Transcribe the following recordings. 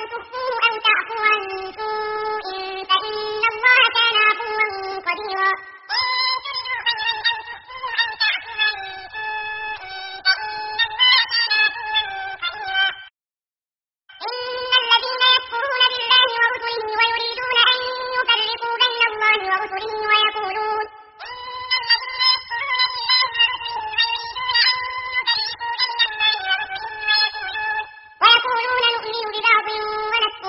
تخفوه أو تعفو عن سوء فإن الله كان عفوا قديرا. إن الذين يكفرون بالله ورسله ويريدون أن يفرقوا بين الله ورسله ويقولون نؤمن ببعض ونكفر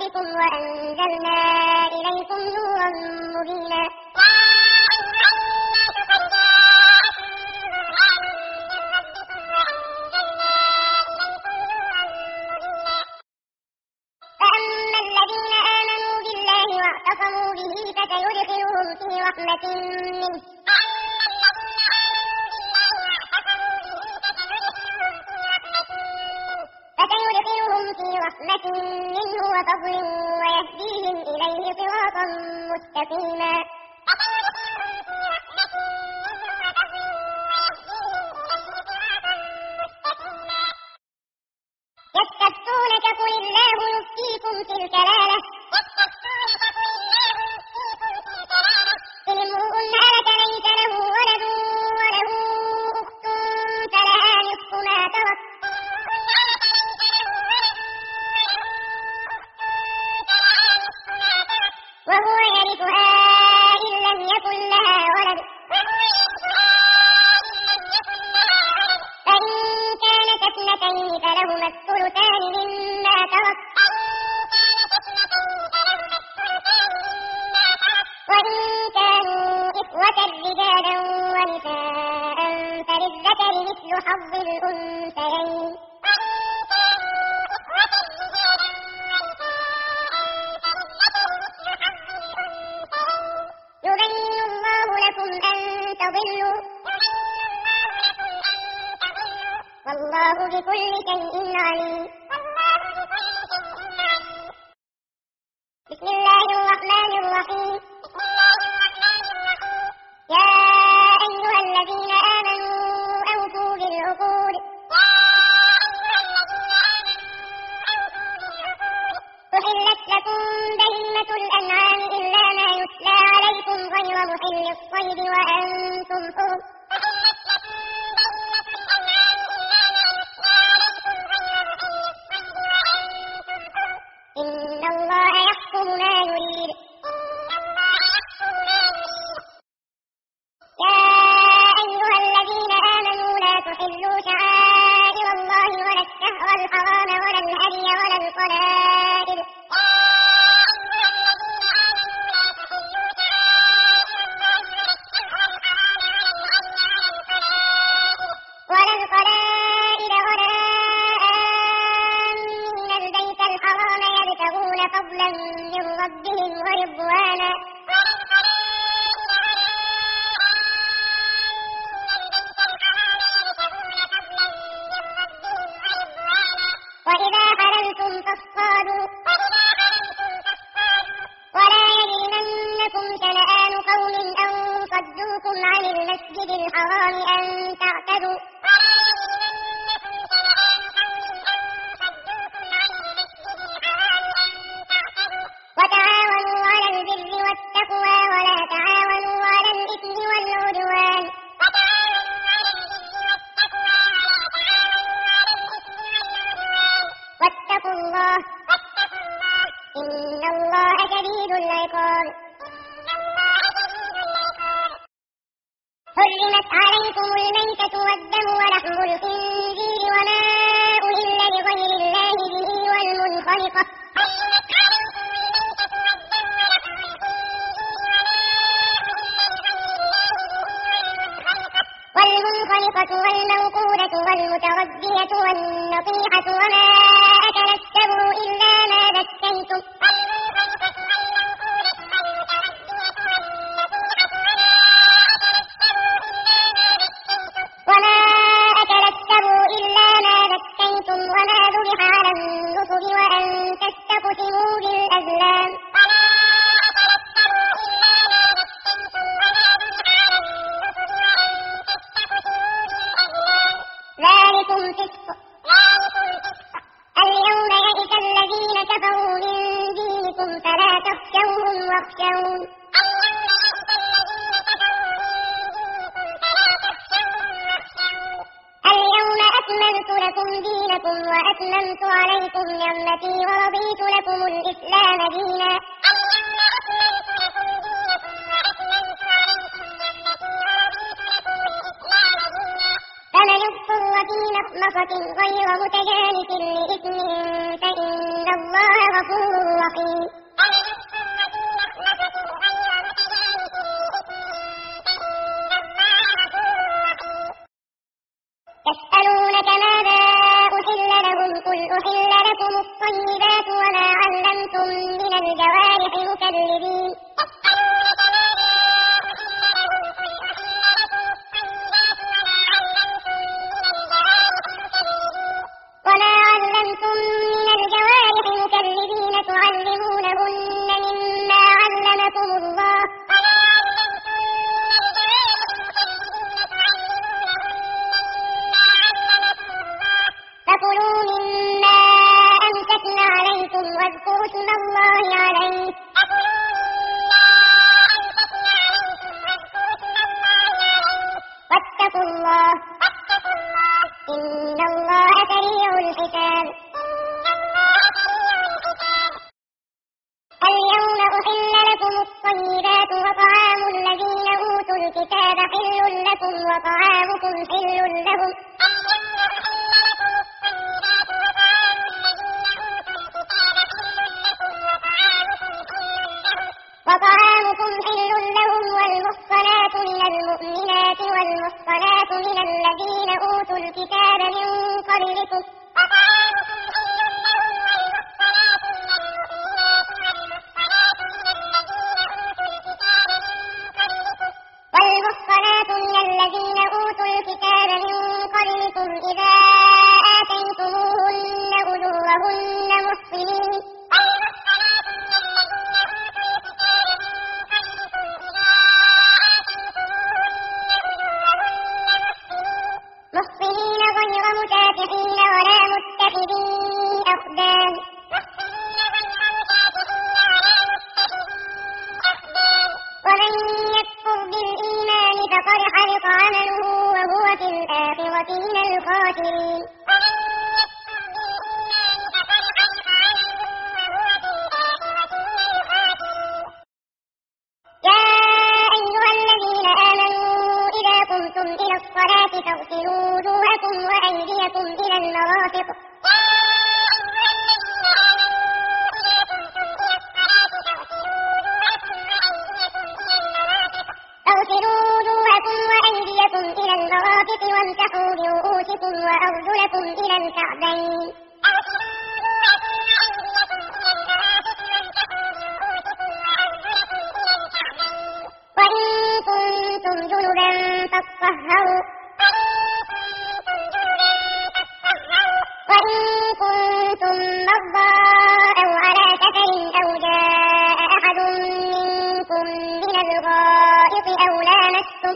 ربكم وأنزلنا إليكم نورا مبينا. فأما الذين آمنوا بالله واعتصموا به فسيدخلهم في رحمة منه. وفضل ويهديهم إليه صراطا مستقيما. يستفتونك قل الله يفتيكم في الكلالة إن امرؤ هلك ليس له ولد وله أخت فلها نصف ما ترك وهو يرثها إن لم يكن لها ولد فإن كانت اثنتين فلهما الثلثان مما ترك وإن كانوا إخوة رجالا ونساء فللذكر مثل حظ الأنثيين. يبين الله لكم أن تضلوا والله بكل شيء عليم. بسم الله الرحمن الرحيم. يا أيها الذين آمنوا أوفوا بالعقود أحلت لكم بهيمة الأنعام إلا ما يتلى عليكم غير محل الصيد وأنتم حرم إن الله يحكم ما يريد. يا أيها الذين آمنوا لا تحلوا شعائر الله ولا الشهر الحرام ولا الهدي ولا القلائد ولا آمين البيت الحرام يبتغون فضلا من ربهم ورضوانا وإذا حللتم فاصطادوا ولا يجرمنكم شنآن قوم أن صدوكم عن المسجد الحرام أن تعتدوا وتعاونوا على البر والتقوى ولا تعاونوا على الإثم والعدوان واتقوا الله إن الله شديد العقاب. حرمت عليكم الميتة والدم ولحم الخنزير وما أهل لغير الله به والمنخنقة والموقودة والمتردية والنطيحة وما أكل السبع إلا ما ذكيتم وما ذبح على النصب وأن تستقسموا بالأزلام ذلكم فسق. اليوم يئس الذين كفروا من دينكم فلا تخشوهم واخشون اليوم أكملت لكم دينكم وأتممت عليكم نعمتي ورضيت لكم الإسلام دينا فمن اضطر في مخمصة غير متجانف لإثم فإن الله غفور رحيم. يسألونك ماذا أحل لهم قل أحل لكم الطيبات وما علمتم من الجوارح مكلبين تعلمونهن مما علمكم الله فكلوا مما أمسكن عليكم واذكروا اسم الله عليه واتقوا الله إن الله سريع الحساب. اليوم أحل لكم الطيبات وطعام الذين أوتوا الكتاب حل لكم وطعامكم حل لهم والمحصنات من المؤمنات والمحصنات من الذين أوتوا الكتاب من قبلكم إذا آتيتموهن أجورهن محصنين غير مسافحين ولا متخذي أخدان ومن يكفر بالإيمان فقد حبط عمله وهو في الآخرة من الخاسرين. يا أيها الذين آمنوا إذا قمتم إلى الصلاة فاغسلوا وجوهكم وأيديكم إلى المرافق وامسحوا برؤوسكم وأرجلكم إلى الكعبين وإن كنتم جنبا فاطهروا وإن كنتم مرضى أو على سفر أو جاء أحد منكم من الغائط أو لامستم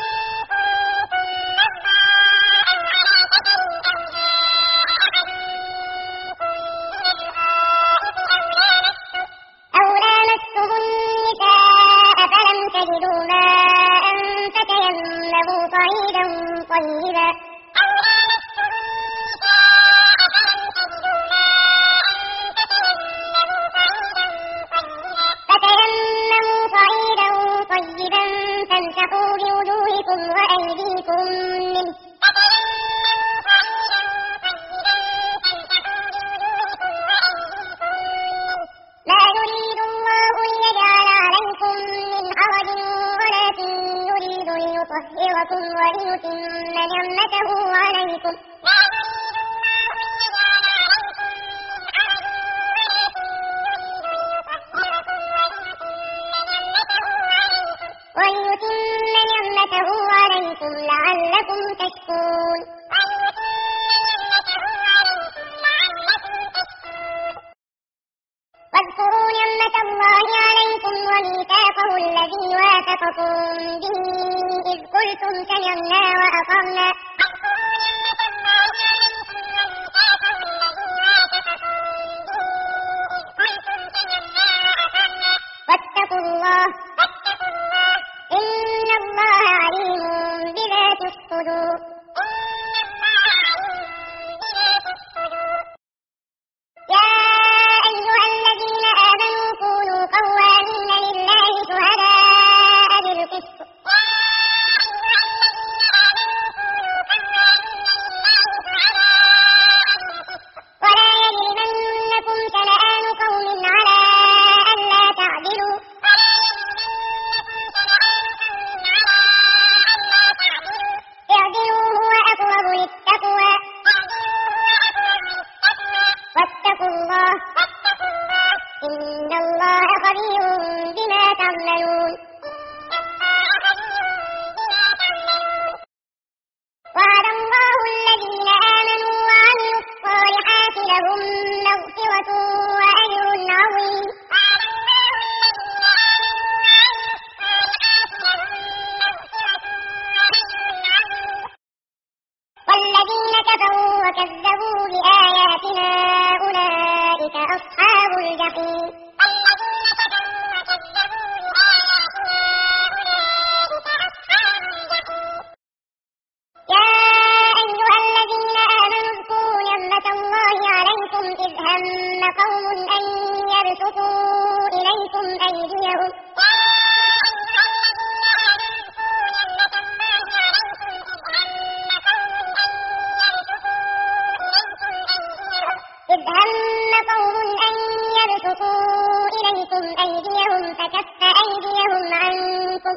النساء فلم تجدوا ماء فتيمموا صعيدا طيبا فامسحوا بوجوهكم وأيديكم منه ما يريد الله ليجعل عليكم من حرج ولكن يريد ليطهركم وليتم نعمته عليكم لعلكم تشكرون. واذكروا نعمة الله عليكم وميثاقه الذي واثقكم به إذ قلتم سمعنا وأطعنا واتقوا الله إن الله عليم بذات الصدور. يا أيها الذين آمنوا كونوا قوامين لله شهداء بالقسط خبير بما تعملون وعد الله الذين آمنوا وعملوا الصالحات لهم مغفرة وأجر عظيم والذين كفروا وكذبوا بآياتنا أولئك أصحاب الجحيم يا أيها الذين آمنوا اذكروا نعمة الله عليكم إذ هم قوم أن يبسطوا إليكم أيديهم فكف أيديهم عنكم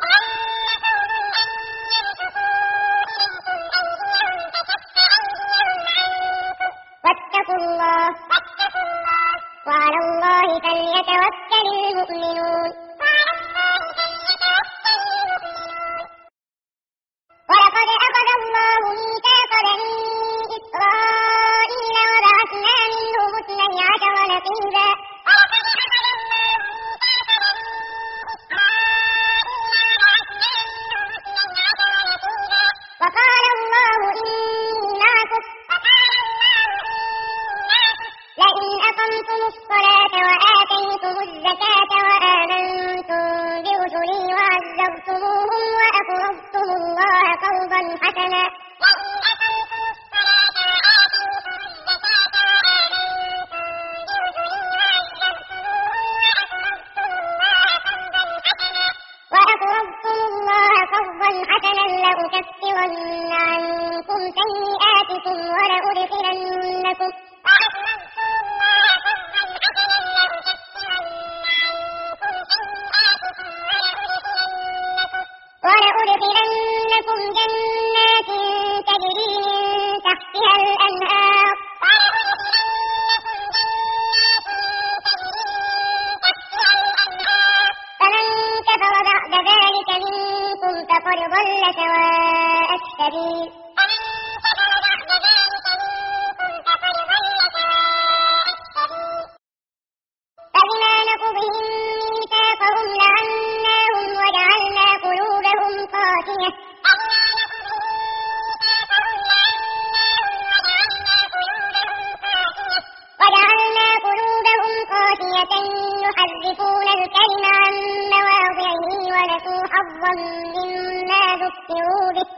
واتقوا الله وعلى الله فليتوكل المؤمنون ولقد أخذ الله ميثاق بني إسرائيل وبعثنا منهم 12 نقيبا وقال الله إني معكم لئن أقمتم الصلاة وآتيتم الزكاة وآمنتم برسلي وعزرتموهم وأقرضتم الله قرضا حسنا لأكفرن عنكم سيئاتكم ولأدخلنكم جنات تجري من تحتها الأنهار فمن كفر بعد ذلك منكم فقد ضل سواء السبيل فبما نقضهم ميثاقهم لعناهم وجعلنا قلوبهم قاسية يحرفون الكلم عن مواضعه ونسوا حظا مما ذكروا به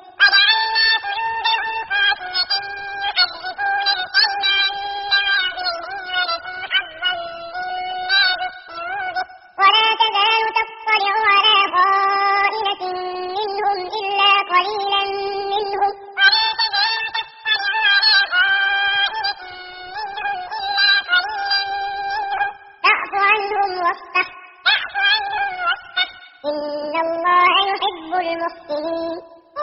ولا تزال تطلع على خائنة منهم إلا قليلا منهم فاعف عنهم واصفح إن الله يحب المحسنين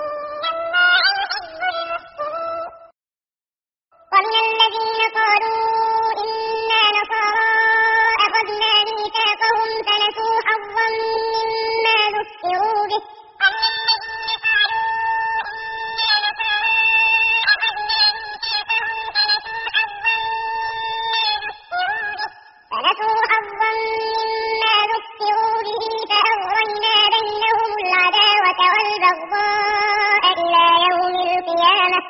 ومن الذين قالوا إنا نصارى أخذنا ميثاقهم فنسوا حظا مما ذكروا به فأغرينا بينهم العداوة والبغضاء إلى يوم القيامة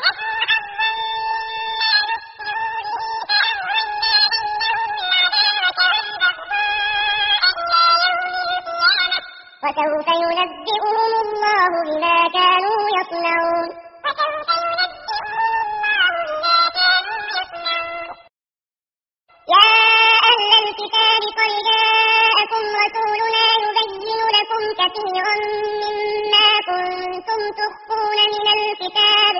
وسوف ينبئهم الله بما كانوا يصنعون يا أهل الكتاب قد جاءكم رسولنا يبين لكم كثيرا مما كنتم تخفون من الكتاب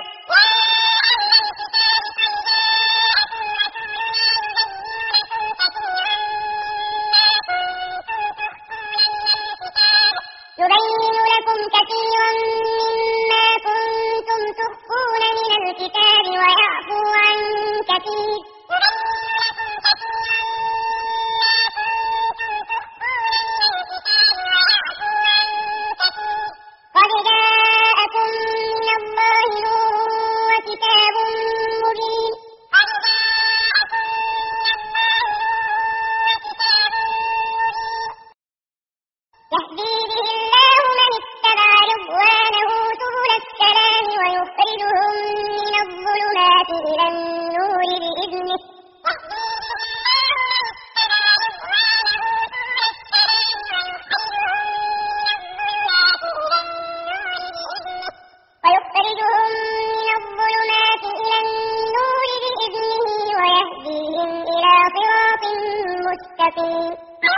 ويعفو عن كثير المتقين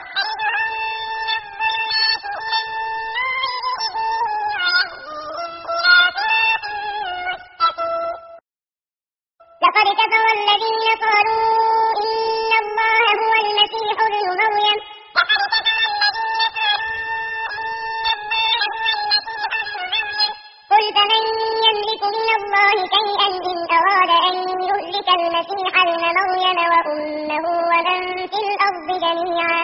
لقد كفر الذين قالوا إن الله هو المسيح ابن مريم قل فمن يملك من الله شيئا إن أراد أن يهلك المسيح ابن مريم وأمه ومن في الأرض جميعا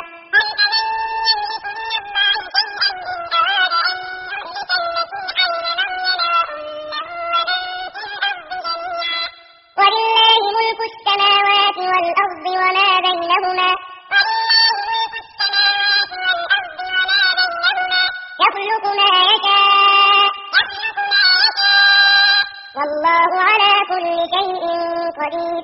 ولله ملك السماوات والأرض وما بينهما يخلق ما يشاء والله على كل شيء قدير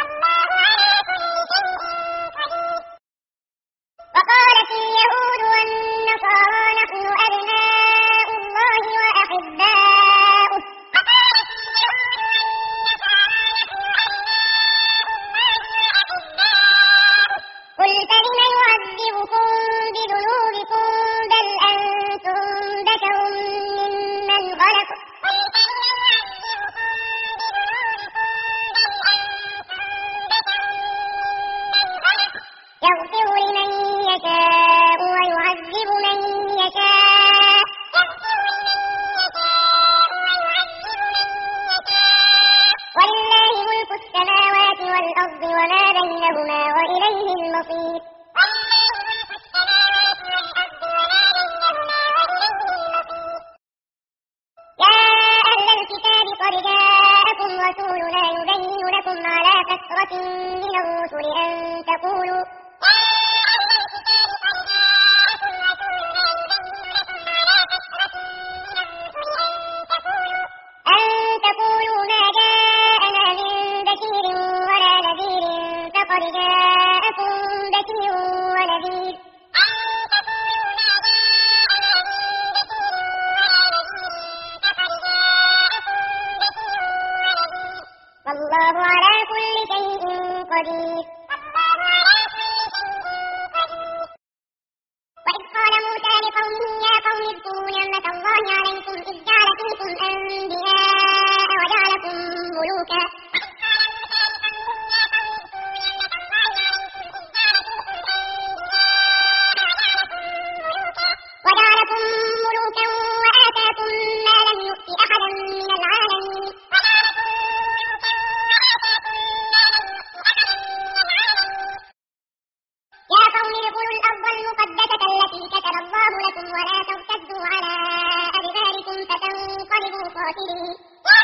وقالت اليهود والنصارى نحن أبناء الله وأحباؤه قل فلم يعذبكم بذنوبكم بل أنتم بشر ممن خلق يغفر لمن يشاء ويعذب من يشاء ولله ملك السماوات والأرض وما بينهما وإليه المصير يا أهل الكتاب قد جاءكم رسولنا يبين لكم على فترة من الرسل أن تقولوا ما جاءنا من بشير ولا نذير فقد جاءكم بشير ونذير والله على كل شيء قدير وإذ قال موسى لقومه يا قوم اذكروا نعمة الله عليكم إذ جعل فيكم أنبياء وجعلكم ملوكا وآتاكم ما لم يؤت أحدا من العالمين يا قوم ادخلوا الأرض المقدسة التي كتب الله لكم ولا ترتدوا على أدباركم فتنقلبوا خاسرين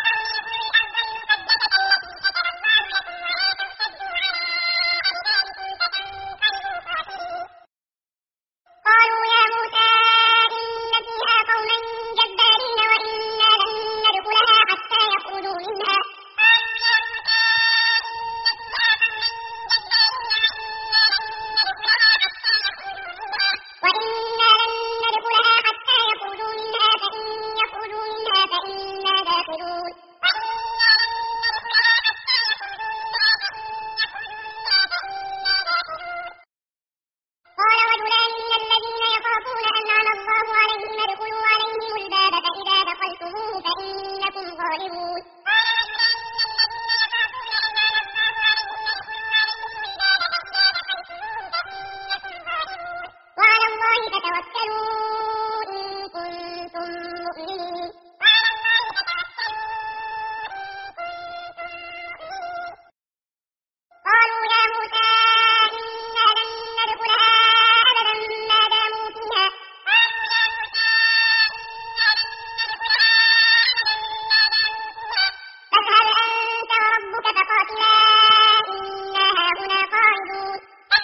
قالوا يا موسى إن فيها قوما جبارين وإنا لن ندخلها حتى يخرجوا منها فإن يخرجوا منها فإنا داخلون قال رجلان من الذين يخافون أنعم الله عليهم ادخلوا عليهم الباب فإذا دخلتموه فإنكم غالبون وعلى الله فتوكلوا إن كنتم مؤمنين قالوا يا موسى إنا لن ندخلها أبدا ما داموا فيها فاذهب أنت وربك فقاتلا إنا هاهنا قاعدون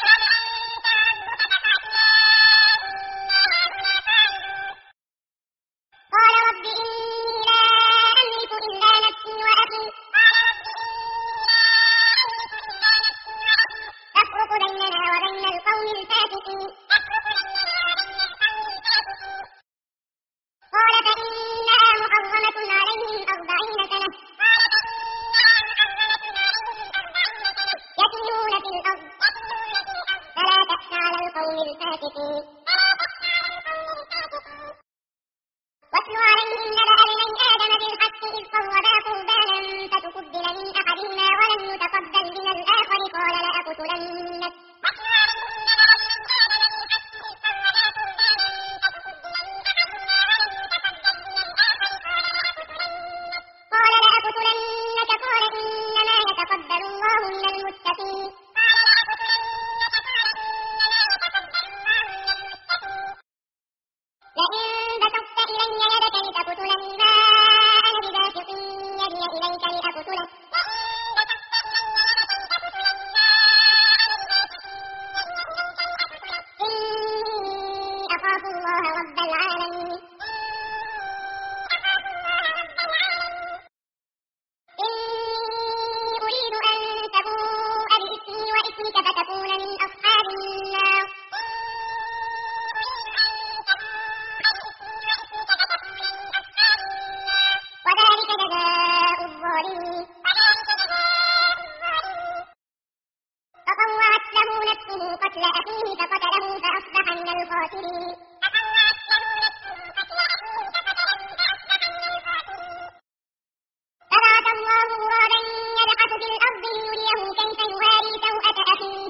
قال رب إني لا أملك إلا نفسي وأخي فافرق بيننا وبين القوم الفاسقين قال فإنها محرمة عليهم 40 سنة يتيهون في الأرض فلا تأس على القوم الفاسقين. واتل عليهم نبأ ابني آدم بالحق إذ قربا قربانا فتقبل من أحدهما ولم يتقبل من الآخر قال لأقتلنك. قال إنما يتقبل الله من المتقين. لئن بسطت إلي يدك لتقتلني ما أنا بباسط يدي إليك لأقتلك. إني أخاف الله رب العالمين. إني أريد أن تبوء بإثمي وإثمك فتكون من أصحاب النار. وذلك جزاء الظالمين. فطوعت له نفسه قتل أخيه فقتله فأصبح من الخاسرين. فبعث الله غرابا يبحث في الأرض ليريه كيف يواري سوءة أخيه.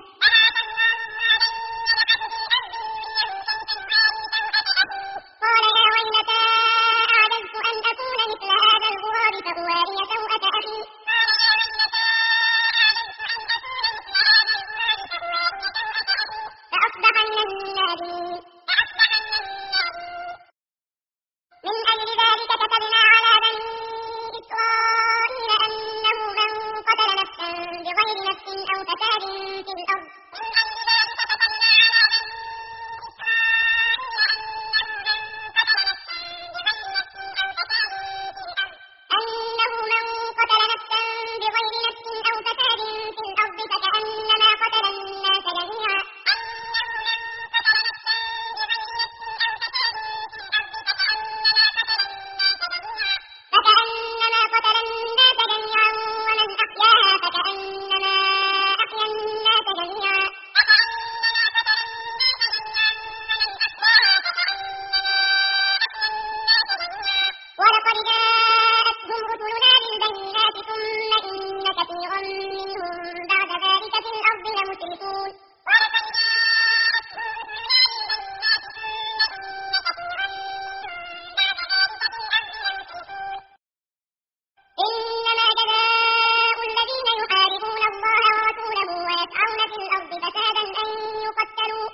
قال يا ويلتى أعجزت أن أكون مثل هذا الغراب فأواري سوءة أخي. فأصبح من النادمين. من أجل ذلك كتبنا على بني إسرائيل أنه من قتل نفسا بغير نفس أو فساد في الأرض فكأنما قتل الناس جميعا. ومن أحياها فكأنما أحيا الناس جميعا. ولقد جاءتهم رسلنا بالبينات ثم إن كثيرا منهم بعد ذلك في الأرض لمسرفون. إنما جزاء الذين يحاربون الله ورسوله ويسعون في الأرض فسادا أن يقتلوا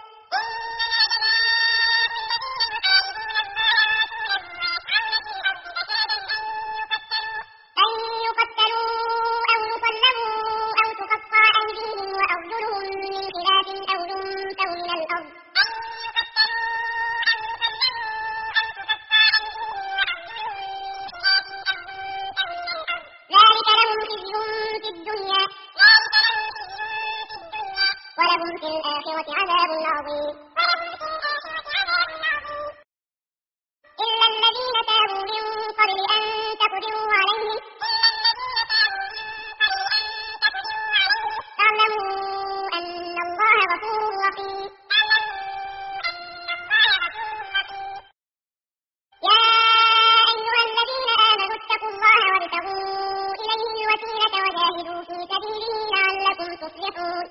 أو يصلبوا أو تقطع أيديهم وأرجلهم من خلاف أو ينفوا من الأرض ذلك لهم خزي في الدنيا ولهم في الآخرة عذاب عظيم. إلا الذين تابوا من قبل أن تقدروا عليهم فاعلموا أن الله غفور رحيم. يا أيها الذين آمنوا اتقوا الله وابتغوا إليه الوسيلة وجاهدوا في سبيله لعلكم تفلحون.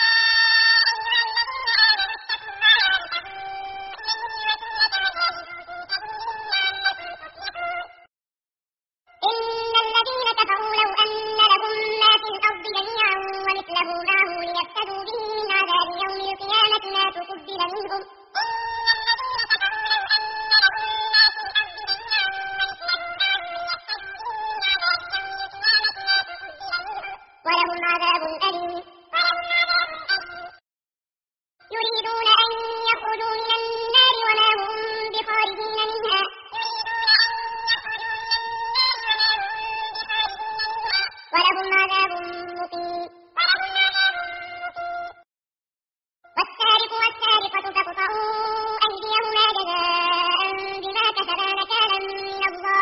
إن الذين كفروا لو أن لهم ما في الأرض جميعا ومثله معه ليفتدوا به من عذاب يوم القيامة ما تقبل منهم ولهم عذاب أليم. يريدون أن يخرجوا من النار وما هم بخارجين منها ولهم عذاب مقيم. والسارق والسارقة فاقطعوا أيديهما جزاء بما كسبا نكالا من الله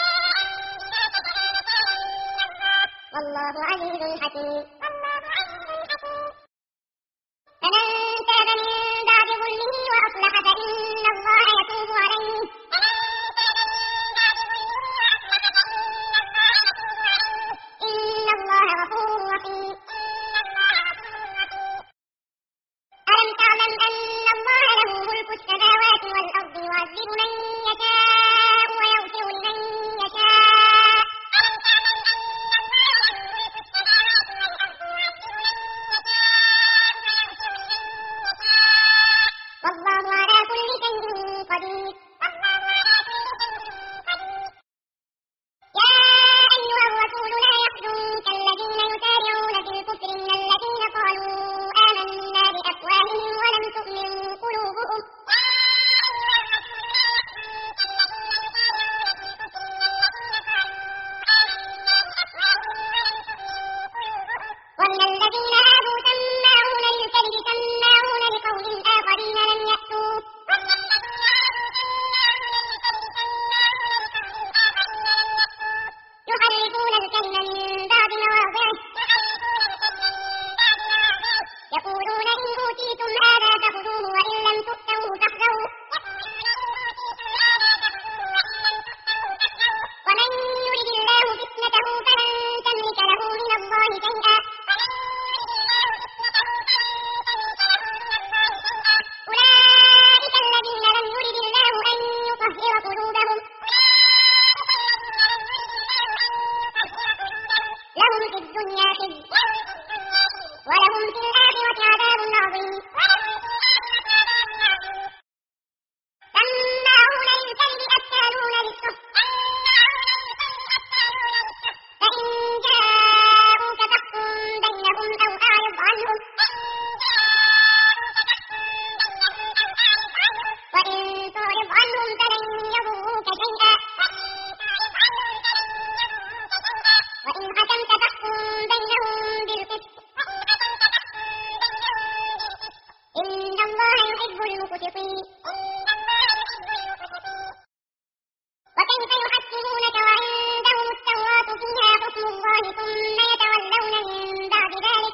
والله عزيز حكيم. فإن الله يتوب عليه إن الله غفور رحيم ألم تعلم أن الله له ملك السماوات والأرض يعذب من يشاء ويغفر لمن يشاء والله على كل شيء قدير يا أيها الرسول لا يحزنك الذين يسارعون في الكفر من الذين قالوا آمنا بأفواههم ولم تؤمن قلوبهم ومن الذين هادوا سماعون للكذب سماعون لقوم آخرين لم يأتوك يحرفون الكلم من بعد مواضعه يقولون إن أوتيتم هذا فخذوه وإن لم تؤتوه فاحذروا ومن يرد الله فتنته فلن تملك له من الله شيئا أولئك الذين لم يرد الله أن يطهر قلوبهم لهم في الدنيا خزي ولهم في الآخرة عذاب عظيم سماعون للكذب أكالون للسحت فإن جاءوك فاحكم بينهم أو أعرض عنهم وإن تعرض عنهم فلن يضروك شيئا وإن حكمت فاحكم بينهم بالقسط إن الله يحب المقسطين وكيف يحكمونك وعندهم التوراة فيها حكم الله ثم يتولون من بعد ذلك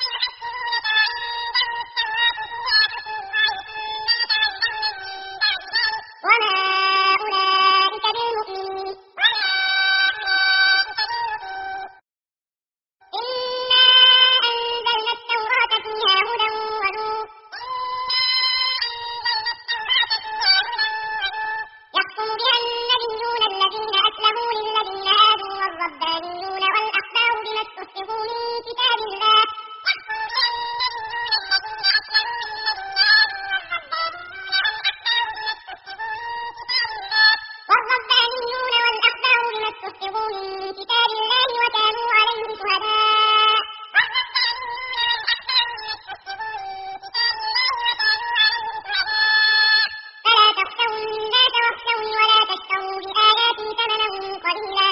وما أولئك بالمؤمنين إنا أنزلنا التوراة فيها هدى ونور يحكم بها النبيون الذين أسلموا للذين هادوا والربانيون والأحبار بما استحفظوا من كتاب الله وكانوا عليه شهداء فلا تخشوا الناس واخشوني ولا تشتروا بآياتي ثمنا قليلا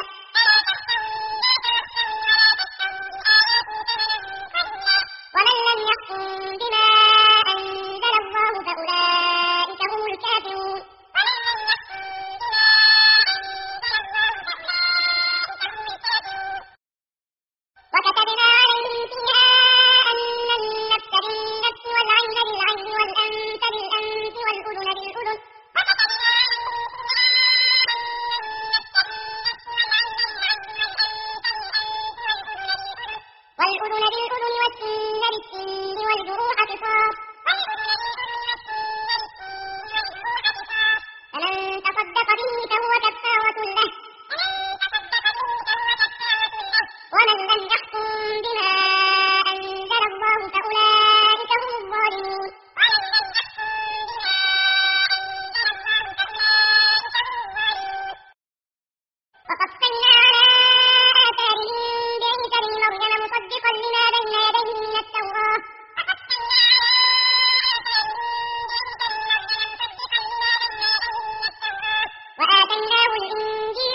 ومن لم يحكم بما أنزل الله فأولئك هم الكافرون وكتبنا عليهم فيها أن النفس بالنفس والعين بالعين والأنف بالأنف والأذن بالأذن والسن بالسن والجروح قصاص فمن تصدق به فهو كفارة له ومن لم يحكم بما أنزل الله فأولئك هم الظالمون وقفينا على آثارهم بعيسى ابن مريم مصدقا لما بين يديه من التوراة وآتيناه الإنجيل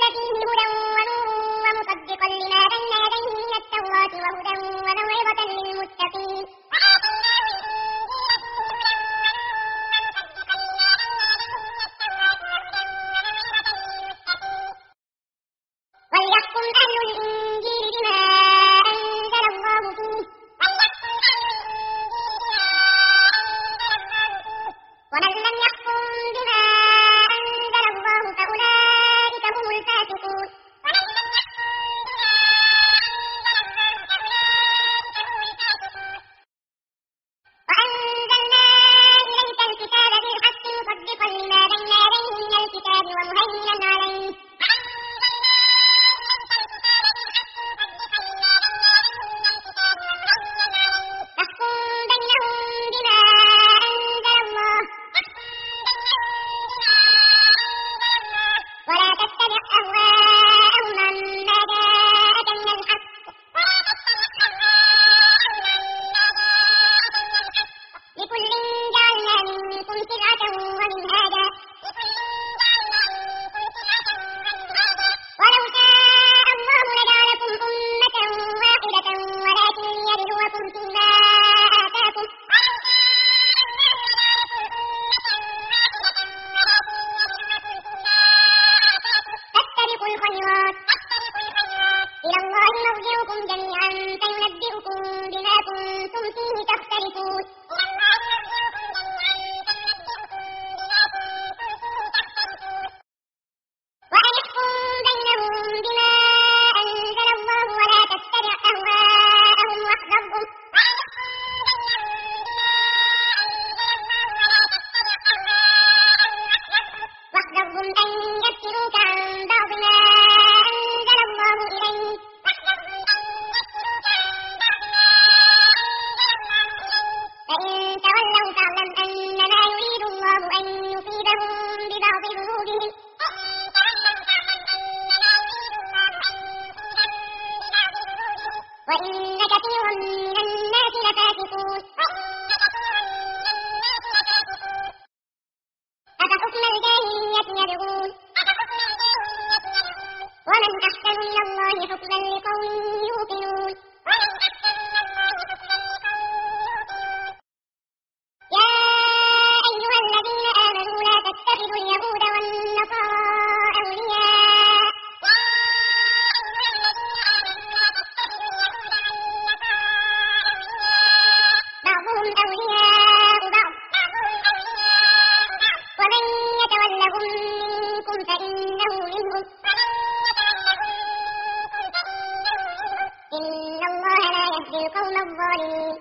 القوم الظالمين.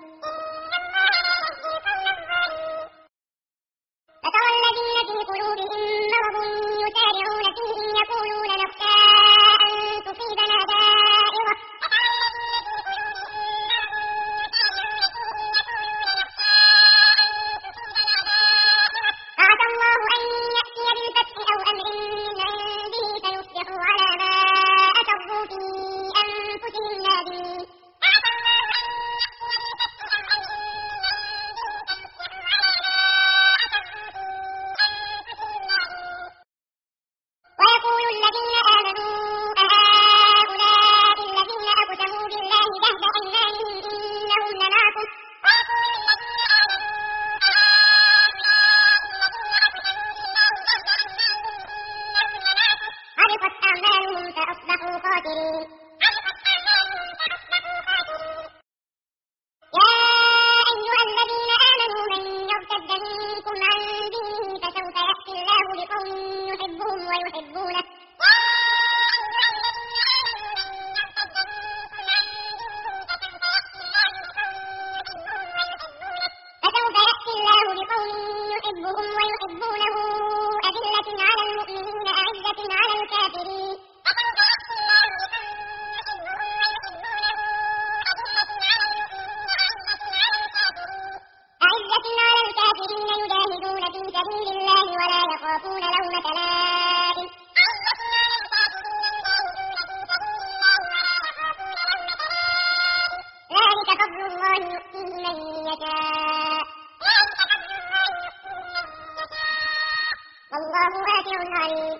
فترى الذين في قلوبهم مرض يسارعون فيهم يقولون نخشى أن تصيبنا دائرة فعسى الله أن يأتي بالفتح أو أمر من عنده فيصبحوا على ما أسروا في أنفسهم نادمين. ويقول الذين آمنوا أهؤلاء الذين أقسموا بالله جهد أيمانهم إنهم لمعكم حبطت أعمالهم فأصبحوا خاسرين. يا أيها الذين آمنوا من يرتد منكم عن دينه فسوف يأتي الله بقوم يحبهم ويحبونه أذلة على المؤمنين أعزة على الكافرين يجاهدون في سبيل الله ولا يخافون لومة لائم ذلك فضل الله يؤتيه من يشاء والله واسع عليم.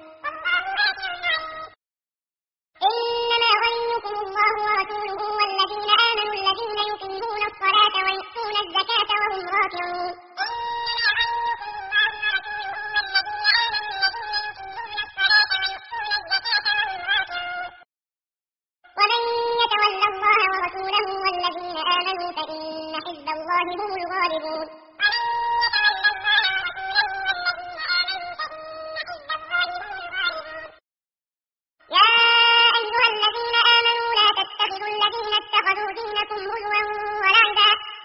إنما وليكم الله ورسوله والذين آمنوا الذين يقيمون الصلاة ويؤتون الزكاة وهم راكعون. ومن يتول الله ورسوله والذين آمنوا فإن حزب الله هم الغالبون. يا أيها الذين آمنوا لا تتخذوا الذين اتخذوا دينكم هزوا ولعبا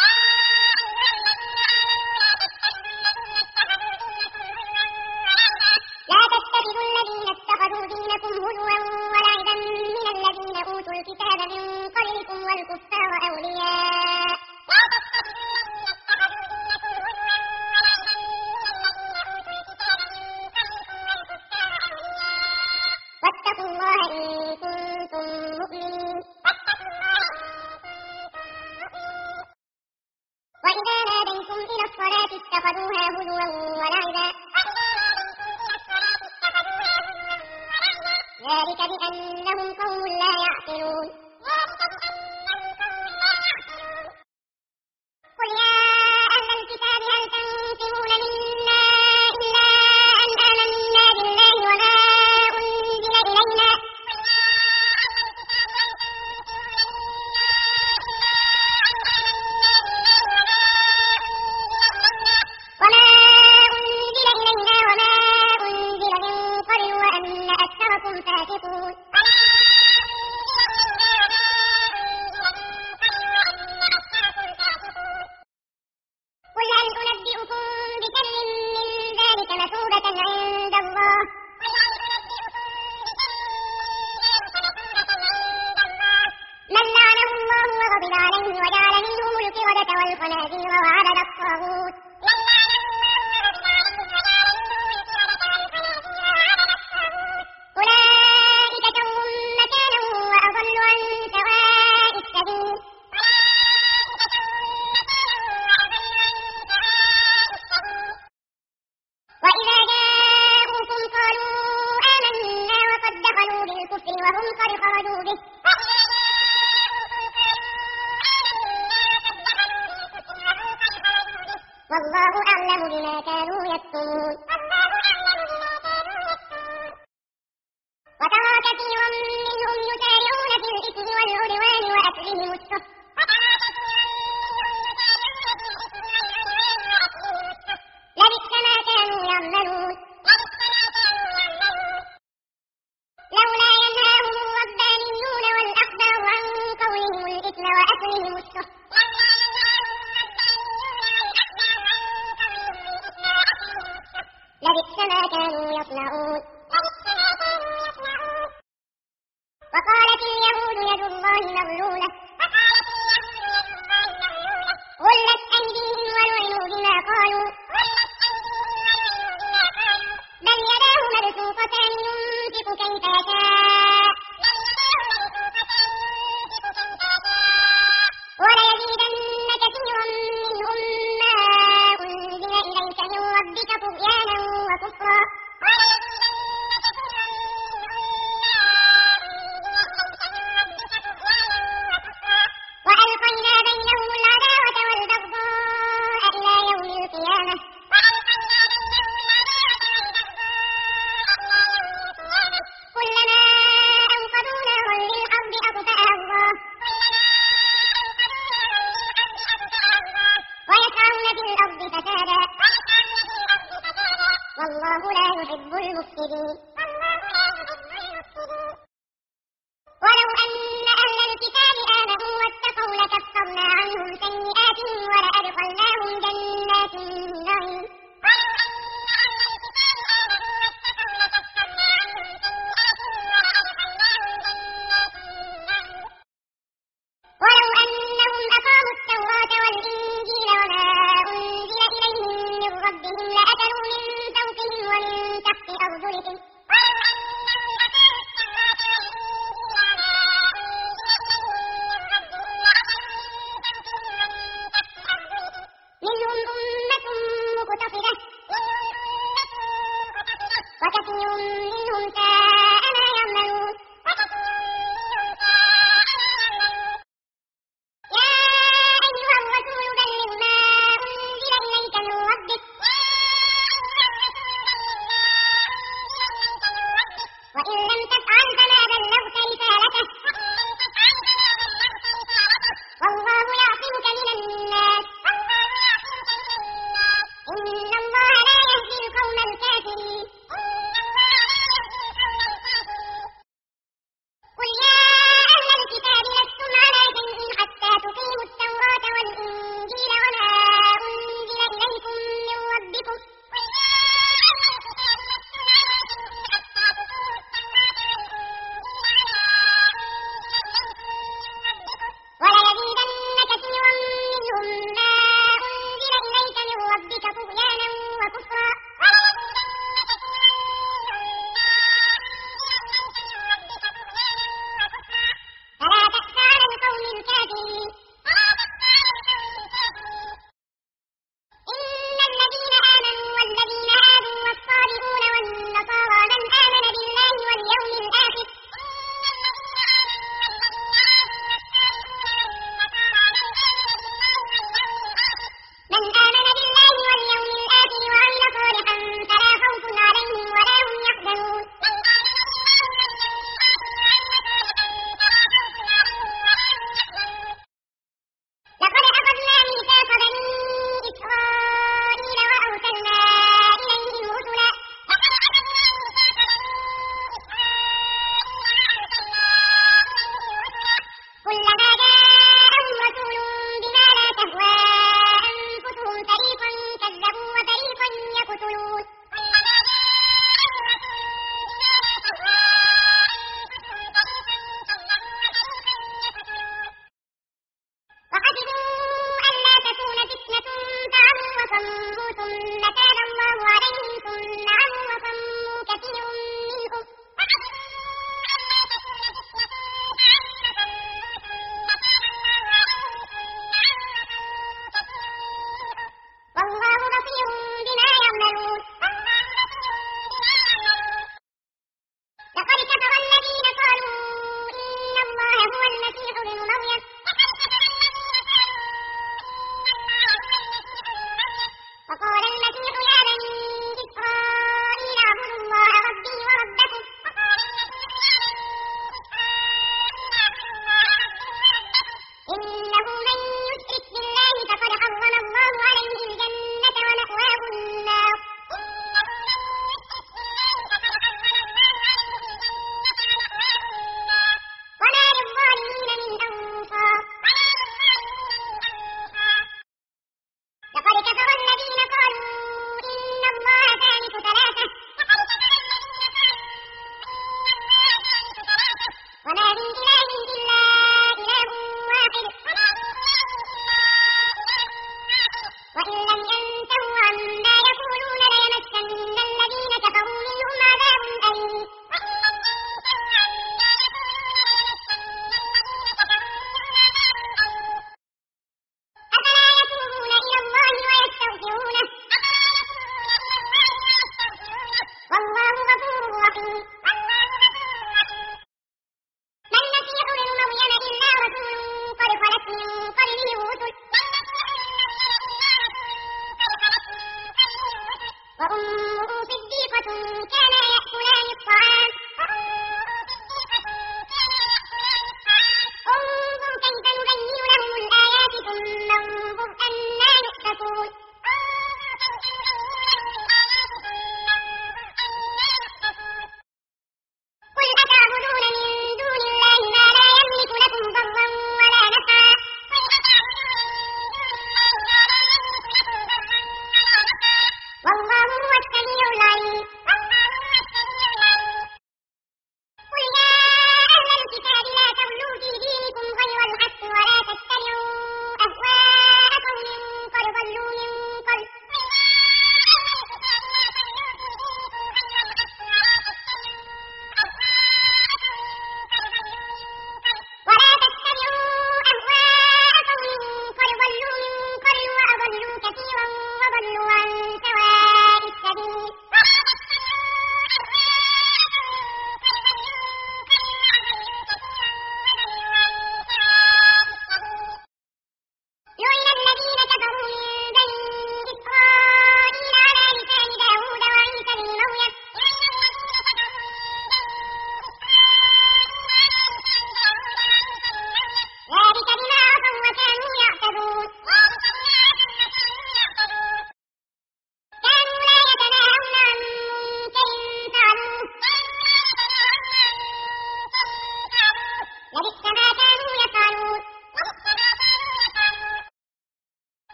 من الذين أوتوا الكتاب من قبلكم والكفار أولياء واتقوا الله إن كنتم مؤمنين. وإذا ناديتم إلى الصلاة اتخذوها هزوا ولعبا ذلك بأنهم قوم لا يعقلون. قل يا أهل الكتاب هل تنقمون منا إلا أن آمنا بالله وما أنزل إلينا وما أنزل من قبل وأن أكثركم فاسقون. قل هل أنبئكم بشر من ذلك مثوبة عند الله من لعنه الله وغضب عليه وجعل منهم القردة والخنازير وعبد الطاغوت أولئك شر مكانا وأضل عن سواء السبيل. وإذا جاءوكم قالوا آمنا وقد دخلوا بالكفر وهم قد خرجوا به والله أعلم بما كانوا يكتمون. وترى كثيرا منهم يسارعون في الإثم والعدوان وأكلهم السحت لبئس ما كانوا يعملون. لولا ينهاهم الربانيون والأحبار عن قولهم الإثم وأكلهم السحت يحب المفسدين. ولو أن أهل الكتاب آمنوا واتقوا لكفرنا عنهم سيئاتهم ولأدخلناهم جنات النعيم. ولو أنهم أقاموا التوراة والإنجيل وما أنزل إليهم من ربهم لأكلوا من فوقهم ومن تحت أرجلهم. منهم أمة مقتصدة وكثير منهم ساء ما يعملون. يا أيها الرسول بلغ ما أنزل إليك من ربك وإن لم تفعل فما بلغت رسالته والله يعصمك من الناس إن الله لا يهدي القوم الكافرين. قل يا أهل الكتاب لستم على شيء حتى تقيموا التوراة والإنجيل وما أنزل إليكم من ربكم وليزيدن كثيرا منهم ما أنزل إليك من ربك طغيانا وكفرا. فلا تأس على القوم الكافرين. إن الذين آمنوا والذين هادوا والصابئون والنصارى من آمن بالله واليوم الآخر وعمل صالحا فلا خوف عليهم ولا هم يحزنون. لقد أخذنا ميثاق بني إسرائيل وأرسلنا إليهم رسلا كلما جاءهم رسول بما لا تهوى أنفسهم فريقا كذبوا وفريقا يقتلون. وحسبوا ألا تكون فتنة فعموا وصموا ثم